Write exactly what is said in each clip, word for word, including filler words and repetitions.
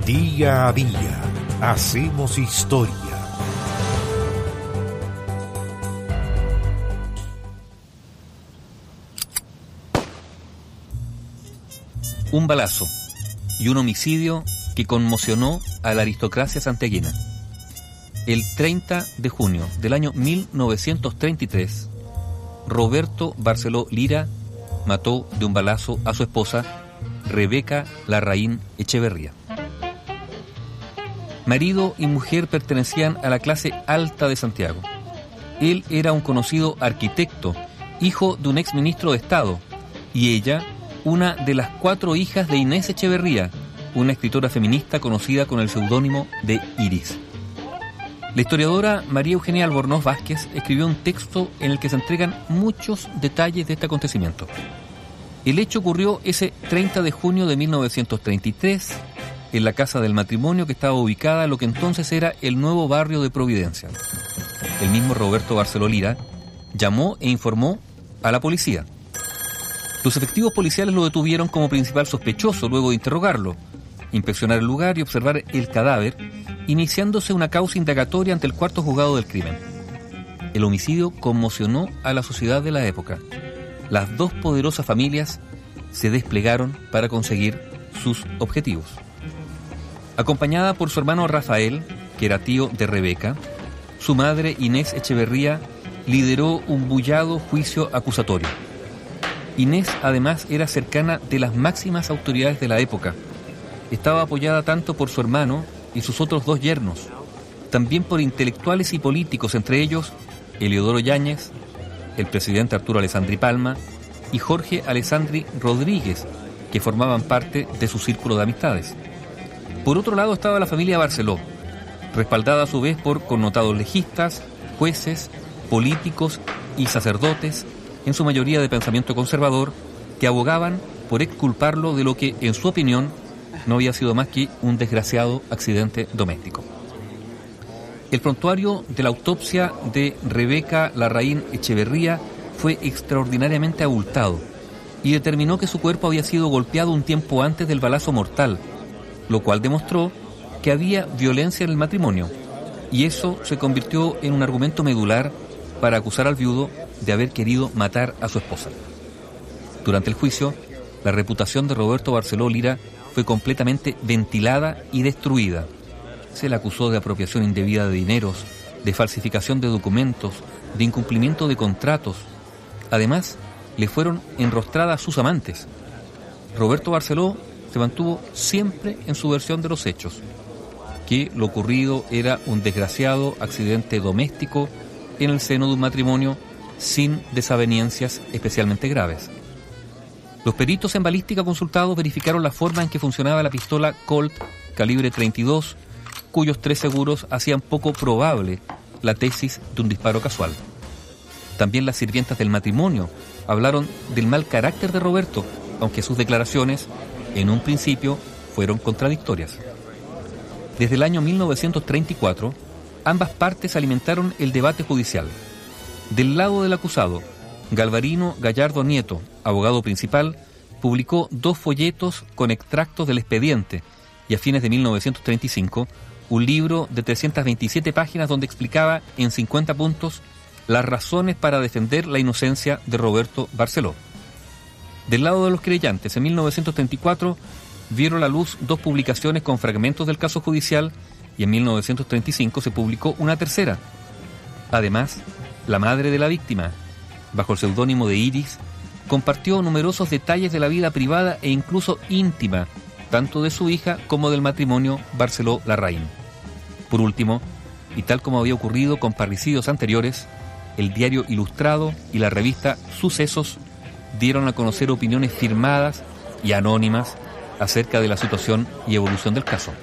Día a día hacemos historia. Un balazo y un homicidio que conmocionó a la aristocracia santiaguina. El treinta de junio del año mil novecientos treinta y tres, Roberto Barceló Lira mató de un balazo a su esposa, Rebeca Larraín Echeverría. Marido y mujer pertenecían a la clase alta de Santiago. Él era un conocido arquitecto, hijo de un exministro de Estado, y ella, una de las cuatro hijas de Inés Echeverría, una escritora feminista conocida con el seudónimo de Iris. La historiadora María Eugenia Albornoz Vázquez escribió un texto en el que se entregan muchos detalles de este acontecimiento. El hecho ocurrió ese treinta de junio de mil novecientos treinta y tres en la casa del matrimonio que estaba ubicada en lo que entonces era el nuevo barrio de Providencia. El mismo Roberto Barceló Lira llamó e informó a la policía. Los efectivos policiales lo detuvieron como principal sospechoso luego de interrogarlo, inspeccionar el lugar y observar el cadáver, iniciándose una causa indagatoria ante el cuarto juzgado del crimen. El homicidio conmocionó a la sociedad de la época. Las dos poderosas familias se desplegaron para conseguir sus objetivos. Acompañada por su hermano Rafael, que era tío de Rebeca, su madre Inés Echeverría lideró un bullado juicio acusatorio. Inés además era cercana de las máximas autoridades de la época. Estaba apoyada tanto por su hermano y sus otros dos yernos, también por intelectuales y políticos, entre ellos Eliodoro Yáñez, el presidente Arturo Alessandri Palma y Jorge Alessandri Rodríguez, que formaban parte de su círculo de amistades. Por otro lado estaba la familia Barceló, respaldada a su vez por connotados legistas, jueces, políticos y sacerdotes, en su mayoría de pensamiento conservador, que abogaban por exculparlo de lo que, en su opinión, no había sido más que un desgraciado accidente doméstico. El prontuario de la autopsia de Rebeca Larraín Echeverría fue extraordinariamente abultado y determinó que su cuerpo había sido golpeado un tiempo antes del balazo mortal, lo cual demostró que había violencia en el matrimonio, y eso se convirtió en un argumento medular para acusar al viudo de haber querido matar a su esposa. Durante el juicio, la reputación de Roberto Barceló Lira fue completamente ventilada y destruida. Se le acusó de apropiación indebida de dineros, de falsificación de documentos, de incumplimiento de contratos. Además, le fueron enrostradas sus amantes. Roberto Barceló se mantuvo siempre en su versión de los hechos, que lo ocurrido era un desgraciado accidente doméstico en el seno de un matrimonio sin desavenencias especialmente graves. Los peritos en balística consultados verificaron la forma en que funcionaba la pistola Colt calibre treinta y dos, cuyos tres seguros hacían poco probable la tesis de un disparo casual. También las sirvientas del matrimonio hablaron del mal carácter de Roberto, aunque sus declaraciones, en un principio, fueron contradictorias. Desde el año mil novecientos treinta y cuatro, ambas partes alimentaron el debate judicial. Del lado del acusado, Galvarino Gallardo Nieto, abogado principal, publicó dos folletos con extractos del expediente y a fines de mil novecientos treinta y cinco un libro de trescientas veintisiete páginas donde explicaba en cincuenta puntos las razones para defender la inocencia de Roberto Barceló. Del lado de los creyentes, en mil novecientos treinta y cuatro vieron la luz dos publicaciones con fragmentos del caso judicial y en mil novecientos treinta y cinco se publicó una tercera. Además, la madre de la víctima, bajo el seudónimo de Iris, compartió numerosos detalles de la vida privada e incluso íntima, tanto de su hija como del matrimonio Barceló Larraín. Por último, y tal como había ocurrido con parricidios anteriores, el diario Ilustrado y la revista Sucesos dieron a conocer opiniones firmadas y anónimas acerca de la situación y evolución del caso.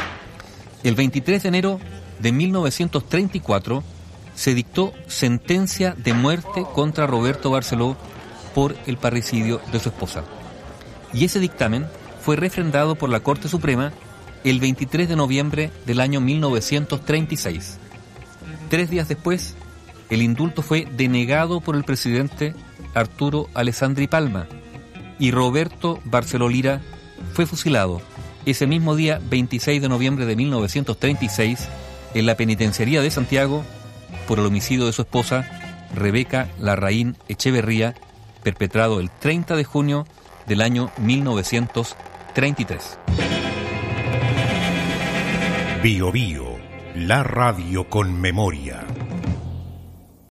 El veintitrés de enero de mil novecientos treinta y cuatro se dictó sentencia de muerte contra Roberto Barceló por el parricidio de su esposa. Y ese dictamen fue refrendado por la Corte Suprema el veintitrés de noviembre del año mil novecientos treinta y seis. Tres días después, el indulto fue denegado por el presidente Arturo Alessandri Palma y Roberto Barceló Lira fue fusilado ese mismo día, veintiséis de noviembre de mil novecientos treinta y seis, en la penitenciaría de Santiago, por el homicidio de su esposa, Rebeca Larraín Echeverría, perpetrado el treinta de junio del año mil novecientos treinta y tres. Bio Bio, la radio con memoria.